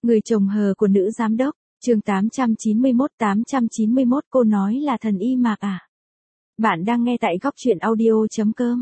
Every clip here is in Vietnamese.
Người chồng hờ của nữ giám đốc, chương 891 cô nói là thần y Mạc à? Bạn đang nghe tại góc truyện audio.com.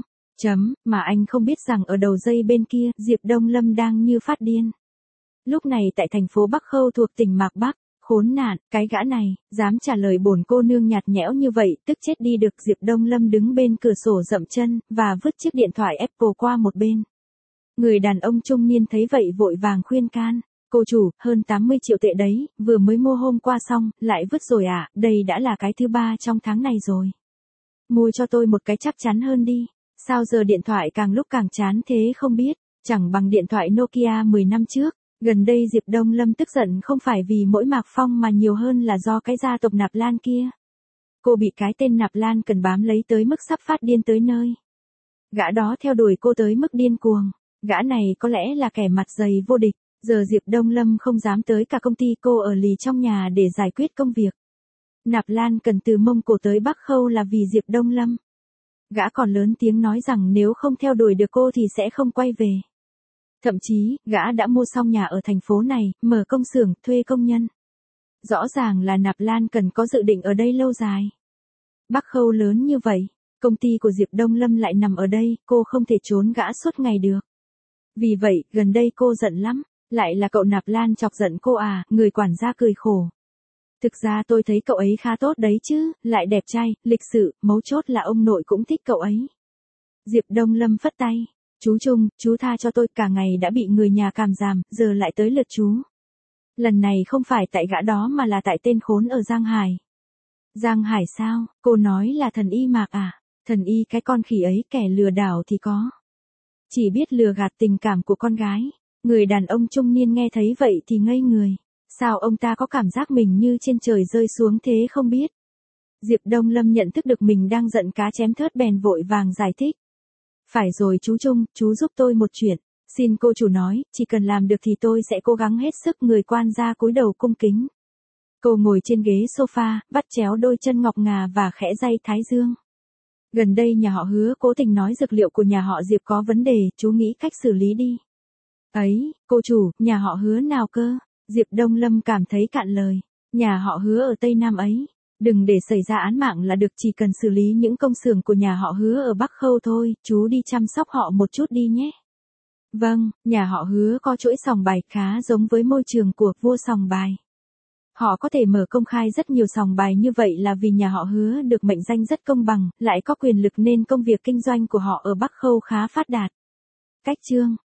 Mà anh không biết rằng ở đầu dây bên kia, Diệp Đông Lâm đang như phát điên. Lúc này tại thành phố Bắc Khâu thuộc tỉnh Mạc Bắc, khốn nạn, cái gã này, dám trả lời bổn cô nương nhạt nhẽo như vậy, tức chết đi được. Diệp Đông Lâm đứng bên cửa sổ dậm chân, và vứt chiếc điện thoại Apple qua một bên. Người đàn ông trung niên thấy vậy vội vàng khuyên can. Cô chủ, hơn 80 triệu tệ đấy, vừa mới mua hôm qua xong, lại vứt rồi à, đây đã là cái thứ 3 trong tháng này rồi. Mua cho tôi một cái chắc chắn hơn đi, sao giờ điện thoại càng lúc càng chán thế không biết, chẳng bằng điện thoại Nokia 10 năm trước. Gần đây Diệp Đông Lâm tức giận không phải vì mỗi Mạc Phong mà nhiều hơn là do cái gia tộc Nạp Lan kia. Cô bị cái tên Nạp Lan cần bám lấy tới mức sắp phát điên tới nơi. Gã đó theo đuổi cô tới mức điên cuồng, gã này có lẽ là kẻ mặt dày vô địch. Giờ Diệp Đông Lâm không dám tới cả công ty, cô ở lì trong nhà để giải quyết công việc. Nạp Lan cần từ Mông Cổ tới Bắc Khâu là vì Diệp Đông Lâm. Gã còn lớn tiếng nói rằng nếu không theo đuổi được cô thì sẽ không quay về. Thậm chí, gã đã mua xong nhà ở thành phố này, mở công xưởng, thuê công nhân. Rõ ràng là Nạp Lan cần có dự định ở đây lâu dài. Bắc Khâu lớn như vậy, công ty của Diệp Đông Lâm lại nằm ở đây, cô không thể trốn gã suốt ngày được. Vì vậy, gần đây cô giận lắm. Lại là cậu Nạp Lan chọc giận cô à, người quản gia cười khổ. Thực ra tôi thấy cậu ấy khá tốt đấy chứ, lại đẹp trai, lịch sự, mấu chốt là ông nội cũng thích cậu ấy. Diệp Đông Lâm phất tay. Chú Trung, chú tha cho tôi, cả ngày đã bị người nhà càm ràm, giờ lại tới lượt chú. Lần này không phải tại gã đó mà là tại tên khốn ở Giang Hải. Giang Hải sao, cô nói là thần y Mạc à? Thần y cái con khỉ ấy, kẻ lừa đảo thì có. Chỉ biết lừa gạt tình cảm của con gái. Người đàn ông trung niên nghe thấy vậy thì ngây người. Sao ông ta có cảm giác mình như trên trời rơi xuống thế không biết. Diệp Đông Lâm nhận thức được mình đang giận cá chém thớt bèn vội vàng giải thích. Phải rồi chú Trung, chú giúp tôi một chuyện. Xin cô chủ nói, chỉ cần làm được thì tôi sẽ cố gắng hết sức. Người quan gia cúi đầu cung kính. Cô ngồi trên ghế sofa, vắt chéo đôi chân ngọc ngà và khẽ day thái dương. Gần đây nhà họ Hứa cố tình nói dược liệu của nhà họ Diệp có vấn đề, chú nghĩ cách xử lý đi. Ấy, cô chủ, nhà họ Hứa nào cơ? Diệp Đông Lâm cảm thấy cạn lời. Nhà họ Hứa ở Tây Nam ấy. Đừng để xảy ra án mạng là được, chỉ cần xử lý những công xưởng của nhà họ Hứa ở Bắc Khâu thôi, chú đi chăm sóc họ một chút đi nhé. Vâng, nhà họ Hứa có chuỗi sòng bài khá giống với môi trường của vua sòng bài. Họ có thể mở công khai rất nhiều sòng bài như vậy là vì nhà họ Hứa được mệnh danh rất công bằng, lại có quyền lực nên công việc kinh doanh của họ ở Bắc Khâu khá phát đạt. Cách chương